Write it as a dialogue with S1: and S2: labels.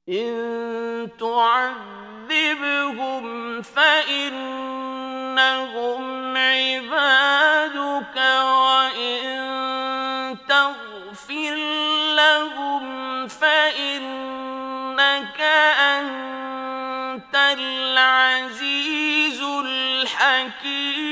S1: إن تعذبهم فإنهم عبادك وإن تغفر لهم فإنك أنت العزيز الحكيم.